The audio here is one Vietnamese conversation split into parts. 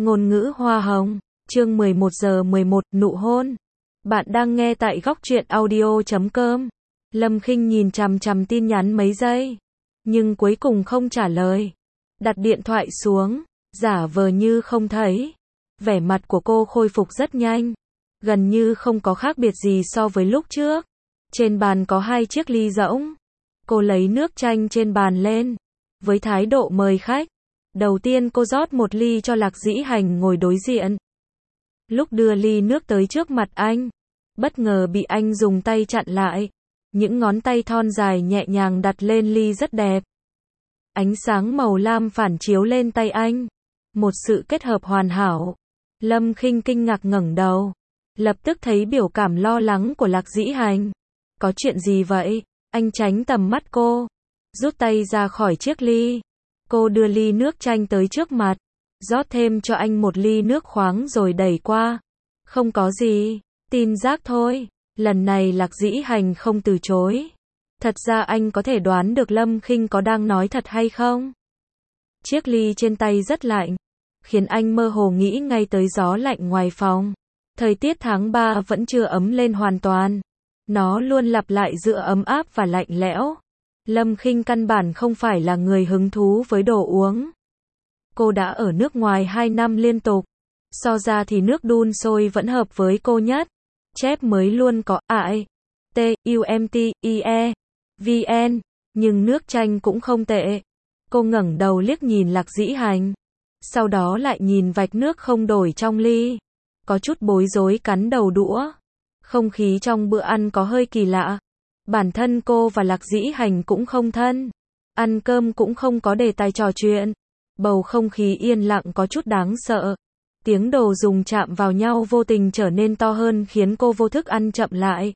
Ngôn ngữ hoa hồng, chương 11:11, nụ hôn. Bạn đang nghe tại góc truyện audio.com. Lâm Khinh nhìn chằm chằm tin nhắn mấy giây, nhưng cuối cùng không trả lời. Đặt điện thoại xuống, giả vờ như không thấy. Vẻ mặt của cô khôi phục rất nhanh, gần như không có khác biệt gì so với lúc trước. Trên bàn có 2 chiếc ly rỗng. Cô lấy nước chanh trên bàn lên, với thái độ mời khách. Đầu tiên cô rót một ly cho Lạc Dĩ Hành ngồi đối diện. Lúc đưa ly nước tới trước mặt anh, bất ngờ bị anh dùng tay chặn lại. Những ngón tay thon dài nhẹ nhàng đặt lên ly rất đẹp. Ánh sáng màu lam phản chiếu lên tay anh. Một sự kết hợp hoàn hảo. Lâm Khinh kinh ngạc ngẩng đầu, lập tức thấy biểu cảm lo lắng của Lạc Dĩ Hành. Có chuyện gì vậy? Anh tránh tầm mắt cô, rút tay ra khỏi chiếc ly. Cô đưa ly nước chanh tới trước mặt, rót thêm cho anh một ly nước khoáng rồi đẩy qua. Không có gì, tin rác thôi. Lần này Lạc Dĩ Hành không từ chối. Thật ra anh có thể đoán được Lâm Khinh có đang nói thật hay không. Chiếc ly trên tay rất lạnh, khiến anh mơ hồ nghĩ ngay tới gió lạnh ngoài phòng. Thời tiết tháng 3 vẫn chưa ấm lên hoàn toàn. Nó luôn lặp lại giữa ấm áp và lạnh lẽo. Lâm Khinh căn bản không phải là người hứng thú với đồ uống. Cô đã ở nước ngoài 2 năm liên tục. So ra thì nước đun sôi vẫn hợp với cô nhất. Chép mới luôn có AI, T, UMT, IE, VN. Nhưng nước chanh cũng không tệ. Cô ngẩng đầu liếc nhìn Lạc Dĩ Hành. Sau đó lại nhìn vạch nước không đổi trong ly. Có chút bối rối cắn đầu đũa. Không khí trong bữa ăn có hơi kỳ lạ. Bản thân cô và Lạc Dĩ Hành cũng không thân. Ăn cơm cũng không có đề tài trò chuyện. Bầu không khí yên lặng có chút đáng sợ. Tiếng đồ dùng chạm vào nhau vô tình trở nên to hơn khiến cô vô thức ăn chậm lại.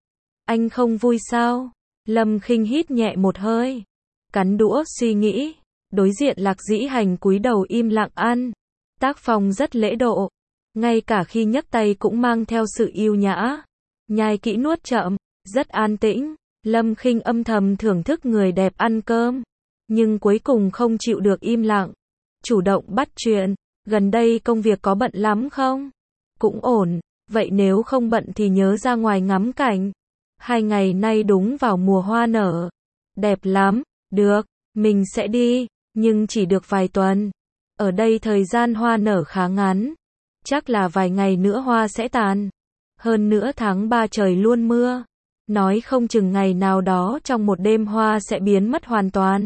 Anh không vui sao? Lâm Khinh hít nhẹ một hơi, cắn đũa suy nghĩ. Đối diện Lạc Dĩ Hành cúi đầu im lặng ăn. Tác phong rất lễ độ. Ngay cả khi nhấc tay cũng mang theo sự yêu nhã. Nhai kỹ nuốt chậm, rất an tĩnh. Lâm Khinh âm thầm thưởng thức người đẹp ăn cơm, nhưng cuối cùng không chịu được im lặng. Chủ động bắt chuyện, gần đây công việc có bận lắm không? Cũng ổn, vậy nếu không bận thì nhớ ra ngoài ngắm cảnh. 2 ngày nay đúng vào mùa hoa nở. Đẹp lắm, được, mình sẽ đi, nhưng chỉ được vài tuần. Ở đây thời gian hoa nở khá ngắn. Chắc là vài ngày nữa hoa sẽ tàn. Hơn nữa tháng 3 trời luôn mưa. Nói không chừng ngày nào đó trong một đêm hoa sẽ biến mất hoàn toàn.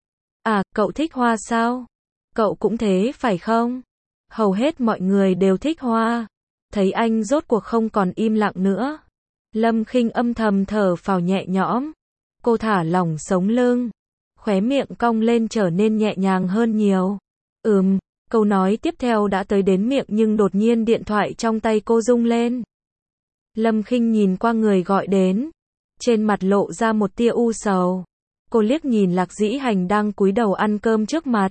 À, cậu thích hoa sao? Cậu cũng thế phải không? Hầu hết mọi người đều thích hoa. Thấy anh rốt cuộc không còn im lặng nữa. Lâm Khinh âm thầm thở phào nhẹ nhõm. Cô thả lỏng sống lưng. Khóe miệng cong lên trở nên nhẹ nhàng hơn nhiều. Câu nói tiếp theo đã tới đến miệng nhưng đột nhiên điện thoại trong tay cô rung lên. Lâm Khinh nhìn qua người gọi đến. Trên mặt lộ ra một tia u sầu. Cô liếc nhìn Lạc Dĩ Hành đang cúi đầu ăn cơm trước mặt.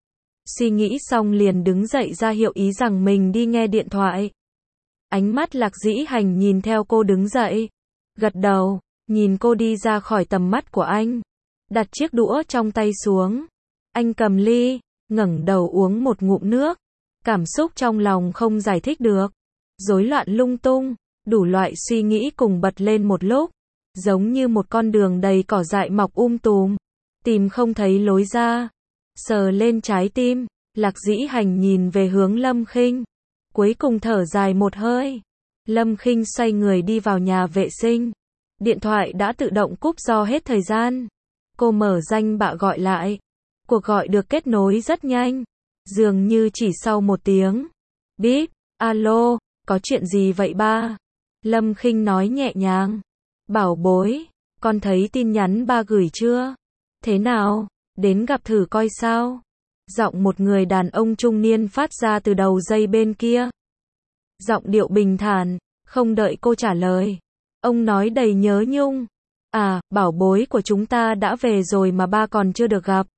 Suy nghĩ xong liền đứng dậy ra hiệu ý rằng mình đi nghe điện thoại. Ánh mắt Lạc Dĩ Hành nhìn theo cô đứng dậy. Gật đầu, nhìn cô đi ra khỏi tầm mắt của anh. Đặt chiếc đũa trong tay xuống. Anh cầm ly, ngẩng đầu uống một ngụm nước. Cảm xúc trong lòng không giải thích được. Rối loạn lung tung, đủ loại suy nghĩ cùng bật lên một lúc. Giống như một con đường đầy cỏ dại mọc tùm. Tìm không thấy lối ra. Sờ lên trái tim, Lạc Dĩ Hành nhìn về hướng Lâm Khinh. Cuối cùng thở dài một hơi. Lâm Khinh xoay người đi vào nhà vệ sinh. Điện thoại đã tự động cúp do hết thời gian. Cô mở danh bạ gọi lại. Cuộc gọi được kết nối rất nhanh. Dường như chỉ sau 1 tiếng. Bíp, alo, có chuyện gì vậy ba? Lâm Khinh nói nhẹ nhàng. Bảo bối, con thấy tin nhắn ba gửi chưa? Thế nào, đến gặp thử coi sao? Giọng một người đàn ông trung niên phát ra từ đầu dây bên kia. Giọng điệu bình thản, không đợi cô trả lời. Ông nói đầy nhớ nhung. À, bảo bối của chúng ta đã về rồi mà ba còn chưa được gặp.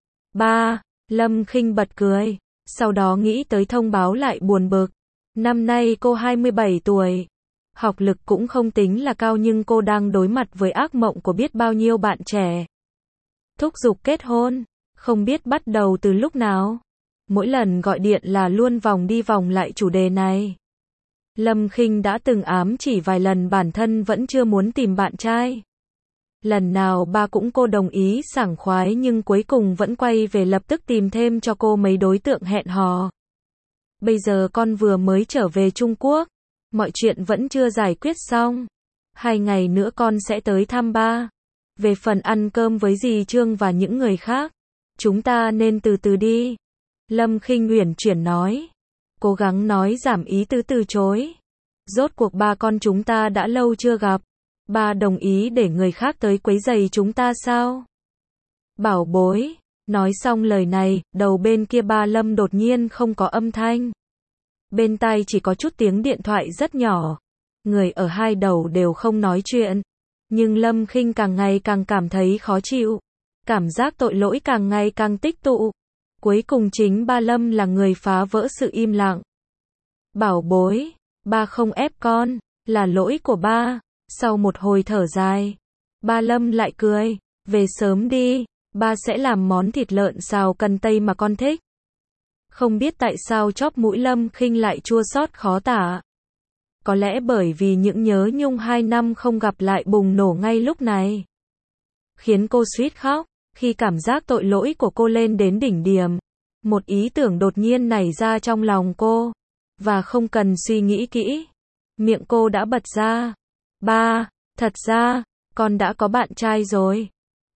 Ba, Lâm Khinh bật cười. Sau đó nghĩ tới thông báo lại buồn bực. Năm nay cô 27 tuổi. Học lực cũng không tính là cao nhưng cô đang đối mặt với ác mộng của biết bao nhiêu bạn trẻ. Thúc giục kết hôn, không biết bắt đầu từ lúc nào. Mỗi lần gọi điện là luôn vòng đi vòng lại chủ đề này. Lâm Khinh đã từng ám chỉ vài lần bản thân vẫn chưa muốn tìm bạn trai. Lần nào ba cũng cô đồng ý sảng khoái nhưng cuối cùng vẫn quay về lập tức tìm thêm cho cô mấy đối tượng hẹn hò. Bây giờ con vừa mới trở về Trung Quốc, mọi chuyện vẫn chưa giải quyết xong. 2 ngày nữa con sẽ tới thăm ba. Về phần ăn cơm với dì Trương và những người khác, chúng ta nên từ từ đi. Lâm Khinh uyển chuyển nói. Cố gắng nói giảm ý tứ từ chối. Rốt cuộc ba con chúng ta đã lâu chưa gặp. Ba đồng ý để người khác tới quấy rầy chúng ta sao? Bảo bối. Nói xong lời này, đầu bên kia ba Lâm đột nhiên không có âm thanh. Bên tai chỉ có chút tiếng điện thoại rất nhỏ. Người ở hai đầu đều không nói chuyện. Nhưng Lâm Khinh càng ngày càng cảm thấy khó chịu. Cảm giác tội lỗi càng ngày càng tích tụ. Cuối cùng chính ba Lâm là người phá vỡ sự im lặng. Bảo bối, ba không ép con, là lỗi của ba. Sau một hồi thở dài, ba Lâm lại cười, về sớm đi, ba sẽ làm món thịt lợn xào cần tây mà con thích. Không biết tại sao chóp mũi Lâm Khinh lại chua xót khó tả. Có lẽ bởi vì những nhớ nhung 2 năm không gặp lại bùng nổ ngay lúc này. Khiến cô suýt khóc, khi cảm giác tội lỗi của cô lên đến đỉnh điểm. Một ý tưởng đột nhiên nảy ra trong lòng cô. Và không cần suy nghĩ kỹ. Miệng cô đã bật ra. Ba, thật ra, con đã có bạn trai rồi.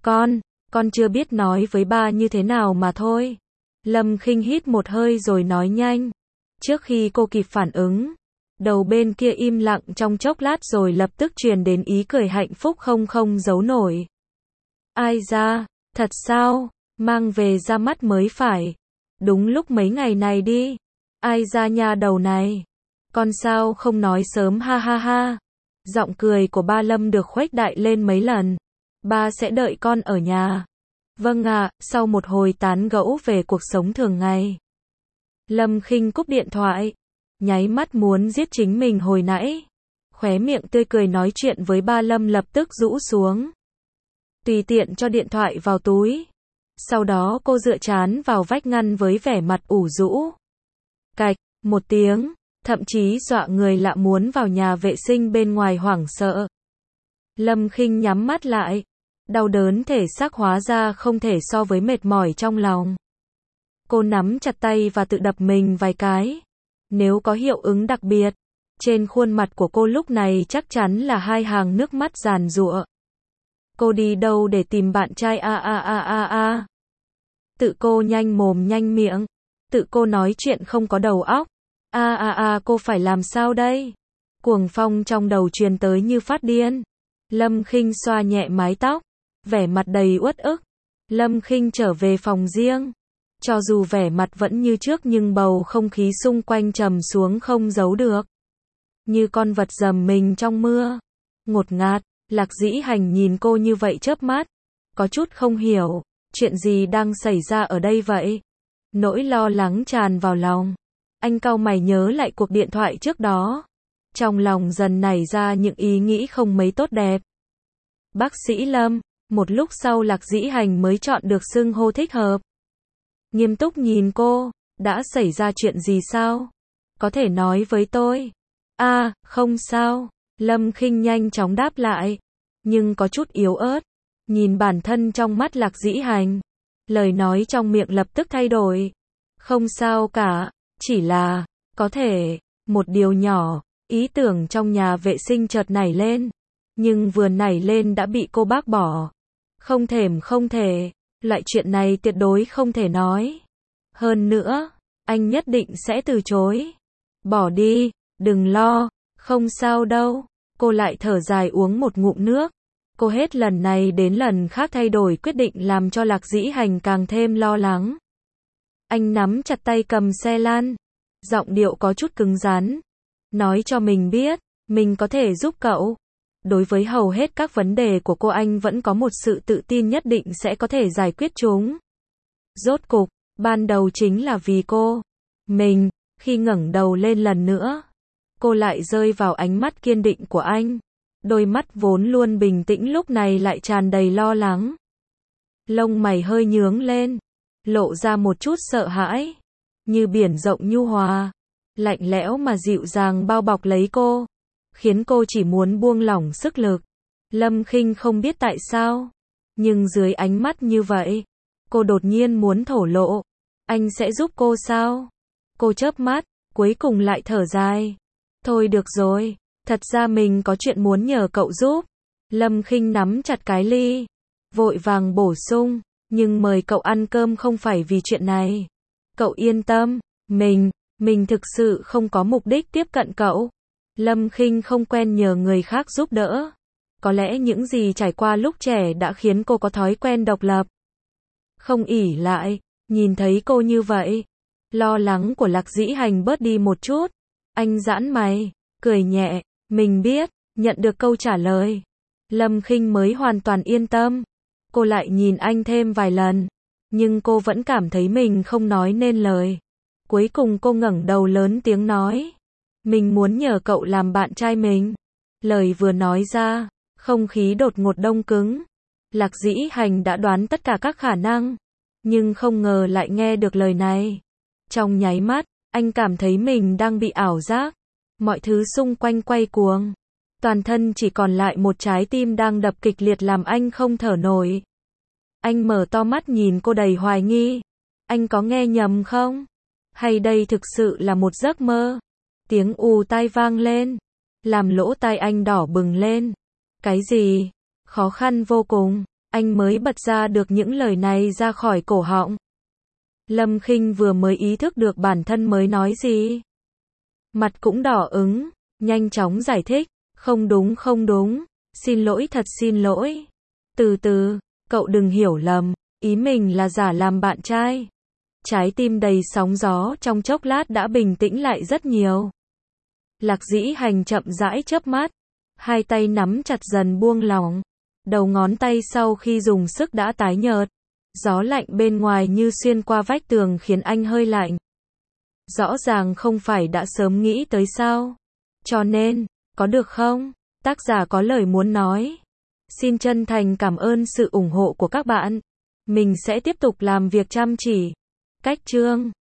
Con chưa biết nói với ba như thế nào mà thôi. Lâm Khinh hít một hơi rồi nói nhanh. Trước khi cô kịp phản ứng, đầu bên kia im lặng trong chốc lát rồi lập tức truyền đến ý cười hạnh phúc không giấu nổi. Ai ra, thật sao, mang về ra mắt mới phải. Đúng lúc mấy ngày này đi. Ai ra nha đầu này. Con sao không nói sớm ha ha ha. Giọng cười của ba Lâm được khuếch đại lên mấy lần. Ba sẽ đợi con ở nhà. Vâng ạ, sau một hồi tán gẫu về cuộc sống thường ngày. Lâm Khinh cúp điện thoại. Nháy mắt muốn giết chính mình hồi nãy. Khóe miệng tươi cười nói chuyện với ba Lâm lập tức rũ xuống. Tùy tiện cho điện thoại vào túi. Sau đó cô dựa trán vào vách ngăn với vẻ mặt ủ rũ. Cạch, một tiếng. Thậm chí dọa người lạ muốn vào nhà vệ sinh bên ngoài hoảng sợ. Lâm Khinh nhắm mắt lại. Đau đớn thể xác hóa ra không thể so với mệt mỏi trong lòng. Cô nắm chặt tay và tự đập mình vài cái. Nếu có hiệu ứng đặc biệt, trên khuôn mặt của cô lúc này chắc chắn là 2 hàng nước mắt giàn giụa. Cô đi đâu để tìm bạn trai a. Tự cô nhanh mồm nhanh miệng. Tự cô nói chuyện không có đầu óc. Cô phải làm sao đây? Cuồng phong trong đầu truyền tới như phát điên. Lâm Khinh xoa nhẹ mái tóc, vẻ mặt đầy uất ức. Lâm Khinh trở về phòng riêng. Cho dù vẻ mặt vẫn như trước nhưng bầu không khí xung quanh trầm xuống không giấu được. Như con vật dầm mình trong mưa. Ngột ngạt, Lạc Dĩ Hành nhìn cô như vậy chớp mắt. Có chút không hiểu, chuyện gì đang xảy ra ở đây vậy? Nỗi lo lắng tràn vào lòng. Anh cau mày nhớ lại cuộc điện thoại trước đó. Trong lòng dần nảy ra những ý nghĩ không mấy tốt đẹp. Bác sĩ Lâm, một lúc sau Lạc Dĩ Hành mới chọn được xưng hô thích hợp. Nghiêm túc nhìn cô, đã xảy ra chuyện gì sao? Có thể nói với tôi. Không sao. Lâm Khinh nhanh chóng đáp lại. Nhưng có chút yếu ớt. Nhìn bản thân trong mắt Lạc Dĩ Hành. Lời nói trong miệng lập tức thay đổi. Không sao cả. Chỉ là, có thể, một điều nhỏ, ý tưởng trong nhà vệ sinh chợt nảy lên. Nhưng vừa nảy lên đã bị cô bác bỏ. Không thể, loại chuyện này tuyệt đối không thể nói. Hơn nữa, anh nhất định sẽ từ chối. Bỏ đi, đừng lo, không sao đâu. Cô lại thở dài uống một ngụm nước. Cô hết lần này đến lần khác thay đổi quyết định làm cho Lạc Dĩ Hành càng thêm lo lắng. Anh nắm chặt tay cầm xe lan. Giọng điệu có chút cứng rắn. Nói cho mình biết, mình có thể giúp cậu. Đối với hầu hết các vấn đề của cô anh vẫn có một sự tự tin nhất định sẽ có thể giải quyết chúng. Rốt cục, ban đầu chính là vì cô. Mình, khi ngẩng đầu lên lần nữa, cô lại rơi vào ánh mắt kiên định của anh. Đôi mắt vốn luôn bình tĩnh lúc này lại tràn đầy lo lắng. Lông mày hơi nhướng lên, lộ ra một chút sợ hãi. như biển rộng nhu hòa, lạnh lẽo mà dịu dàng bao bọc lấy cô, khiến cô chỉ muốn buông lỏng sức lực. Lâm Khinh không biết tại sao, nhưng dưới ánh mắt như vậy, cô đột nhiên muốn thổ lộ. Anh sẽ giúp cô sao? Cô chớp mắt, cuối cùng lại thở dài. Thôi được rồi, thật ra mình có chuyện muốn nhờ cậu giúp. Lâm Khinh nắm chặt cái ly, vội vàng bổ sung, nhưng mời cậu ăn cơm không phải vì chuyện này. Cậu yên tâm, mình thực sự không có mục đích tiếp cận cậu. Lâm Khinh không quen nhờ người khác giúp đỡ. Có lẽ những gì trải qua lúc trẻ đã khiến cô có thói quen độc lập, không ỷ lại. Nhìn thấy cô như vậy, lo lắng của Lạc Dĩ Hành bớt đi một chút. Anh giãn mày, cười nhẹ, mình biết. Nhận được câu trả lời, Lâm Khinh mới hoàn toàn yên tâm. Cô lại nhìn anh thêm vài lần, nhưng cô vẫn cảm thấy mình không nói nên lời. Cuối cùng cô ngẩng đầu lớn tiếng nói, mình muốn nhờ cậu làm bạn trai mình. Lời vừa nói ra, không khí đột ngột đông cứng. Lạc Dĩ Hành đã đoán tất cả các khả năng, nhưng không ngờ lại nghe được lời này. Trong nháy mắt, anh cảm thấy mình đang bị ảo giác. Mọi thứ xung quanh quay cuồng. Toàn thân chỉ còn lại một trái tim đang đập kịch liệt làm anh không thở nổi. Anh mở to mắt nhìn cô đầy hoài nghi. Anh có nghe nhầm không? Hay đây thực sự là một giấc mơ? Tiếng ù tai vang lên, làm lỗ tai anh đỏ bừng lên. Cái gì? Khó khăn vô cùng, anh mới bật ra được những lời này ra khỏi cổ họng. Lâm Khinh vừa mới ý thức được bản thân mới nói gì. Mặt cũng đỏ ửng, nhanh chóng giải thích. Không đúng, xin lỗi, thật xin lỗi. Từ từ, cậu đừng hiểu lầm, ý mình là giả làm bạn trai. Trái tim đầy sóng gió trong chốc lát đã bình tĩnh lại rất nhiều. Lạc Dĩ Hành chậm rãi chớp mắt, hai tay nắm chặt dần buông lỏng. Đầu ngón tay sau khi dùng sức đã tái nhợt. Gió lạnh bên ngoài như xuyên qua vách tường khiến anh hơi lạnh. Rõ ràng không phải đã sớm nghĩ tới sao? Cho nên, có được không? Tác giả có lời muốn nói. Xin chân thành cảm ơn sự ủng hộ của các bạn. Mình sẽ tiếp tục làm việc chăm chỉ. Cách chương